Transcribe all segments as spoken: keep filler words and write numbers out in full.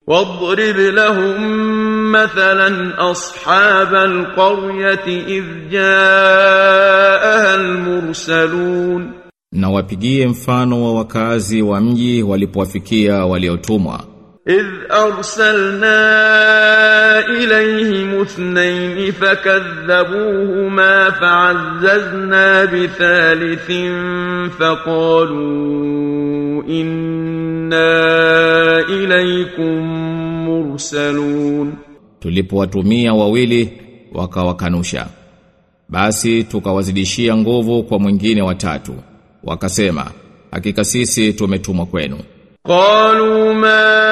واضرب لهم مثلا أصحاب القرية إذ جاءها المرسلون na wapigie mfano wa wakazi wa mji walipowafikia waliotumwa. إذ أرسلنا إليهم اثنين فكذبوهما فعززنا بثالث فقالوا إنا إليكم مرسلون tulipowatumia wawili wakawakanusha, basi tukawazidishia nguvu kwa mwingine watatu, wakasema hakika sisi tumetumwa kwenu. قالوا ما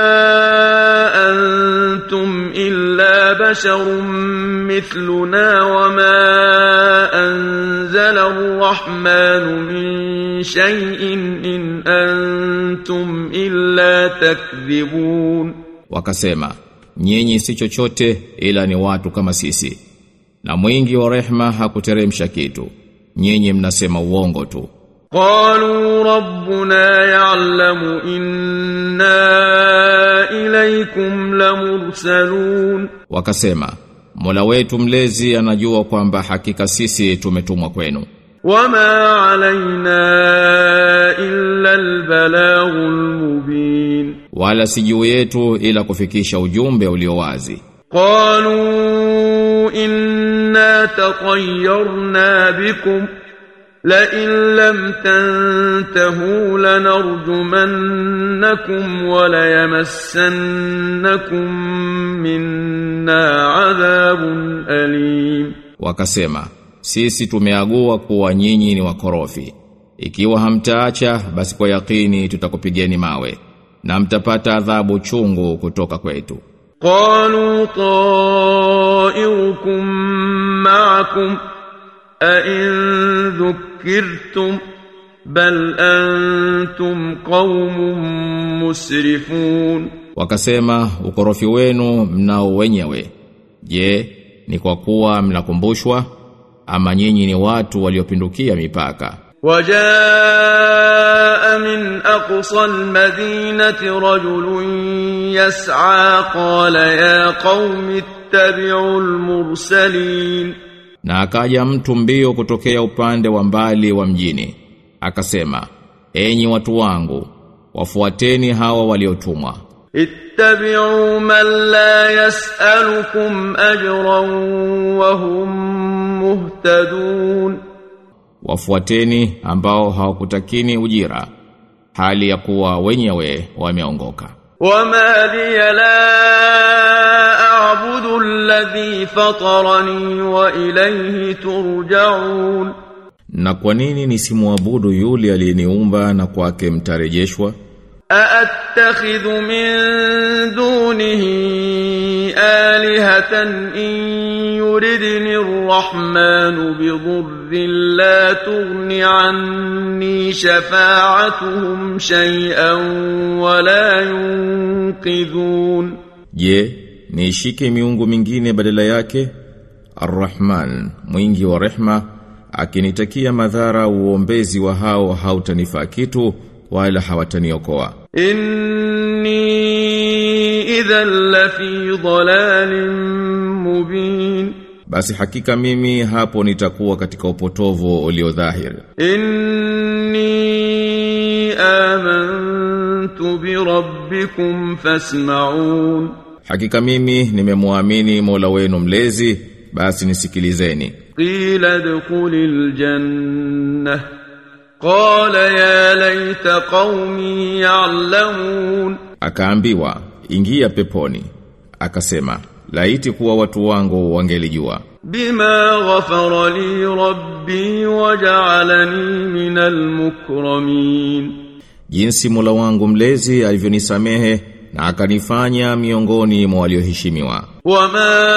أنتم إلا بشر مثلنا وما أنزل الرحمن من شيء إن أنتم إلا تكذبون. Wakasema nyinyi si chochote ila ni watu kama sisi, na mwingi wa rehema hakuteremsha kitu, nyinyi mnasema uongo tu. قالوا ربنا يعلم إنا إليكم لمرسلون. Wakasema Mola wetu mlezi anajua kwamba hakika sisi tumetumwa kwenu. وما علينا إلا البلاغ المبين. Wala si juu yetu ila kufikisha ujumbe ulio wazi. قالوا إنا تطيرنا بكم لئن لم تنتهوا لنرجمنكم وليمسنكم منا عذاب أليم. Wakasema sisi tumeagua kuwa nyinyi ni wakorofi, ikiwa hamtaacha basi kwa yakini tutakupigeni mawe na mtapata adhabu chungu kutoka kwetu. قالوا طائركم معكم أئن ذكرتم بل أنتم قوم مسرفون. Wakasema ukorofi wenu mnao wenyewe. Je, ni kwa kuwa mnakumbushwa ama nyinyi ni watu waliopindukia mipaka? وجاء من أقصى المدينة رجل يسعى قال يا قوم اتبعوا المرسلين. Na akaja mtu mbio kutokea upande wa mbali wa mjini, akasema enyi watu wangu wafuateni hawa waliotumwa. ittabi'u man la yas'alukum ajran wa hum muhtadun. Wafuateni ambao hawakutakini ujira hali ya kuwa wenyewe wameongoka. وما لي لا أعبد الذي فطرني وإليه ترجعون. Na kwa nini nisimuabudu yule aliyeniumba na kwake mtarejeshwa? أأتخذ من دونه آلهة إن يردني الرحمن بضر لا تغن عني شفاعتهم شيئا ولا ينقذون. Je, niishike miungu mingine badala yake? Ar-Rahman, mwingi wa rehma, akinitakia madhara uombezi wa hao hautanifaa kitu wala hawataniokoa. Inni idhan lafi dhalalin mubin. Basi hakika mimi hapo nitakuwa katika upotovu ulio dhahir. Inni amantu bi rabbikum fasma'un. Hakika mimi nimemwamini Mola wenu mlezi, basi nisikilizeni. Qila dkhulil jannah qala ya laita qaumi ya'lamun. Akaambiwa ingia peponi, akasema laiti kuwa watu wangu wangelijua. Bima ghafara li rabbi waja'alani minal mukramin. Jinsi Mola wangu mlezi alivyonisamehe na akanifanya miongoni mwa walioheshimiwa. Wama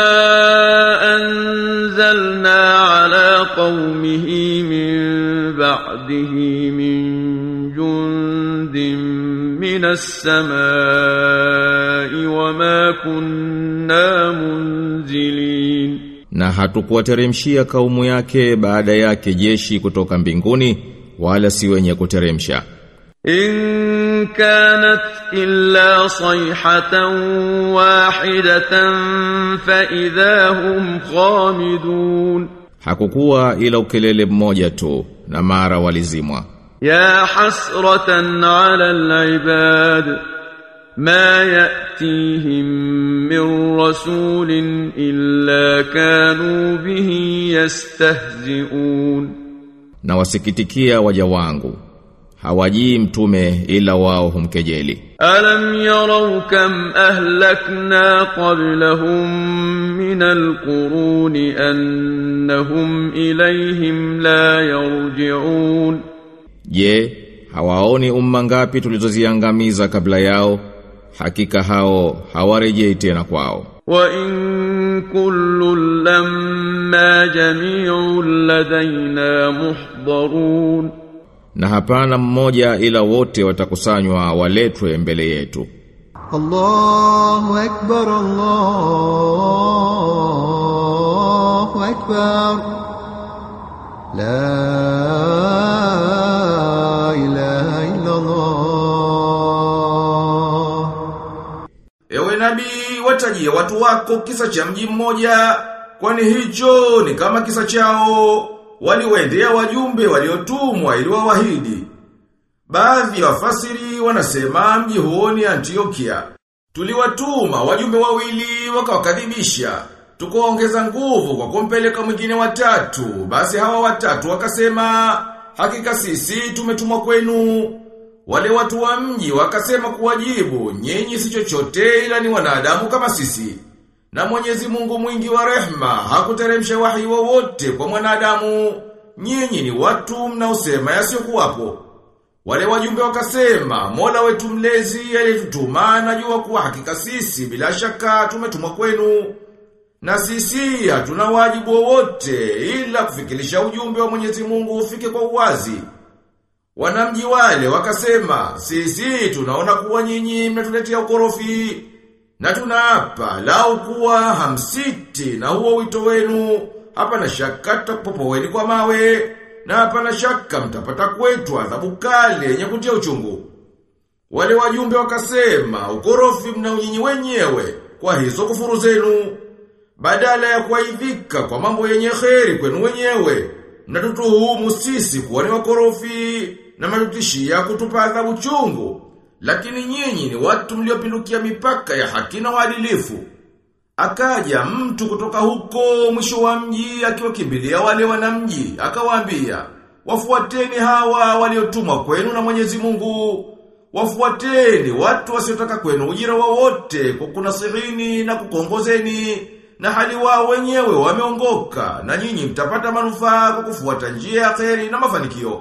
anzalna ala qaumihi min ba'dihi min jundin minas samai wama kunna munzilin. Na hatukuwateremshia kaumu yake baada yake jeshi kutoka mbinguni, wala si wenye kuteremsha. In كانت إلا صيحة واحدة فإذا هم خامدون hakukuwa ila ukelele mmoja tu na mara walizimwa يا حسرة على العباد ما يأتيهم من رسول إلا كانوا به يستهزئون na wasikitikia waja wangu hawajii mtume ila wao humkejeli ألم يروا كم أهلكنا قبلهم من القرون أنهم إليهم لا يرجعون Je, hawaoni umma ngapi tulizoziangamiza kabla yao hakika hao hawarejei tena kwao وإن كل لما جميع لدينا محضرون na hapana mmoja ila wote watakusanywa waletwe mbele yetu Allahu akbar Allahu akbar La ilaha illa Allah Ewe nabii watajie watu wako kisa cha mji mmoja kwani hicho ni kama kisa chao waliwaendea wajumbe waliotumwa ili wawahidi. Baadhi ya wafasiri wanasema mji huo ni Antiokia. Tuliwatuma wajumbe wawili wakawakadhibisha. Tukaongeza nguvu kwa kumpeleka mwingine watatu. Basi hawa watatu wakasema hakika sisi tumetumwa kwenu. Wale watu wa mji wakasema kuwajibu nyinyi si chochote ila ni wanadamu kama sisi. Na Mwenyezi Mungu mwingi wa rehema hakuteremsha wahi wowote kwa mwanadamu. Nyinyi ni watu mnaosema yasiyokuwapo. Wale wajumbe wakasema Mola wetu mlezi aliyetutuma anajua kuwa hakika sisi bila shaka tumetumwa kwenu. Na sisi hatuna wajibu wowote ila kufikirisha ujumbe wa Mwenyezi Mungu ufike kwa uwazi. Wanamji wale wakasema sisi tunaona kuwa nyinyi mnatuletea ukorofi. Na tunaapa lau kuwa hamsiti na huo wito wenu hapana shaka tutakupopoweni kwa mawe na hapana shaka mtapata kwetu adhabu kali yenye kutia uchungu. Wale wajumbe wakasema ukorofi mnao nyinyi wenyewe kwa hizo kufuru zenu badala ya kuaidhika kwa mambo yenye kheri kwenu wenyewe mnatutuhumu sisi kuwa ni wakorofi na mnatutishia kutupa adhabu chungu. Lakini nyinyi ni watu mliopindukia mipaka ya haki na uadilifu. Akaja mtu kutoka huko mwisho wa mji akiwakimbilia wale wanamji, akawaambia, wafuateni hawa waliotumwa kwenu na Mwenyezi Mungu. Wafuateni watu wasiotaka kwenu ujira wowote kwa kunasihini na kukongozeni, na hali wao wenyewe wameongoka, na nyinyi mtapata manufaa kwa kufuata njia ya kheri na mafanikio.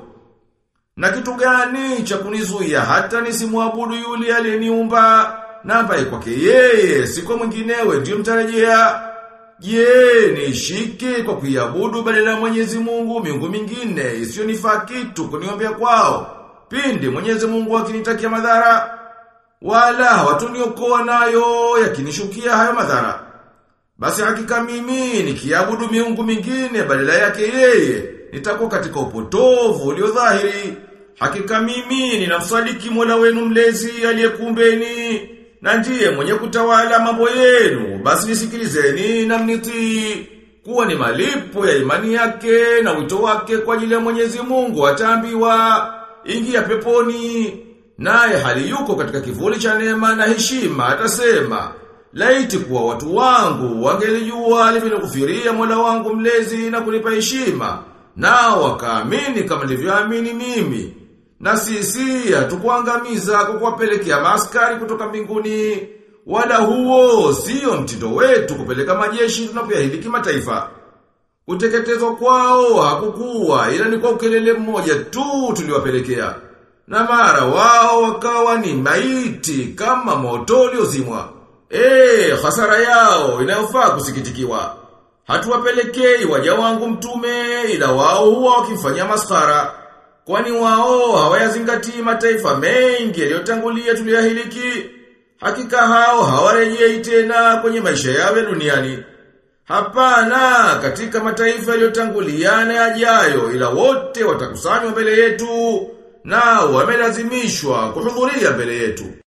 Na kitu gani cha kunizuia hata nisimwabudu yule aliyeniumba na ambaye kwake yeye siko mwinginewe ndio mtarejea? Je, nishike kwa kuiabudu badala ya Mwenyezi Mungu miungu mingine isiyonifaa kitu kuniombea kwao pindi Mwenyezi Mungu akinitakia madhara? Wala hawatuniokoa nayo yakinishukia hayo madhara. Basi hakika mimi nikiabudu miungu mingine badala yake yeye nitakuwa katika upotovu ulio dhahiri. Hakika mimi ninamsadiki Mola wenu mlezi aliyekuumbeni na ndiye mwenye kutawala mambo yenu. Basi nisikilizeni na mnitii, kuwa ni malipo ya imani yake na wito wake kwa ajili ya Mwenyezi Mungu ataambiwa ingia peponi, naye hali yuko katika kivuli cha neema na heshima atasema laiti kuwa watu wangu wangelijua alivyonikufiria Mola wangu mlezi na kunipa heshima, nao wakaamini kama nilivyoamini mimi. Na sisi hatukuangamiza kwa kuwapelekea maaskari kutoka mbinguni, wala huo sio mtindo wetu kupeleka majeshi tunapoyahiliki mataifa. Kuteketezwa kwao hakukuwa ila ni kwa ukelele mmoja tu tuliwapelekea, na mara wao wakawa ni maiti kama moto uliozimwa. Eh, hasara yao inayofaa kusikitikiwa. Hatuwapelekei waja wangu mtume ila wao huwa wakifanya maskhara. Kwani wao hawayazingatii mataifa mengi yaliyotangulia tuliyahiliki. Hakika hao hawarejei tena kwenye maisha yao ya duniani. Hapana, katika mataifa yaliyotangulia na yajayo ila wote watakusanywa mbele yetu, na wamelazimishwa kuhudhuria mbele yetu.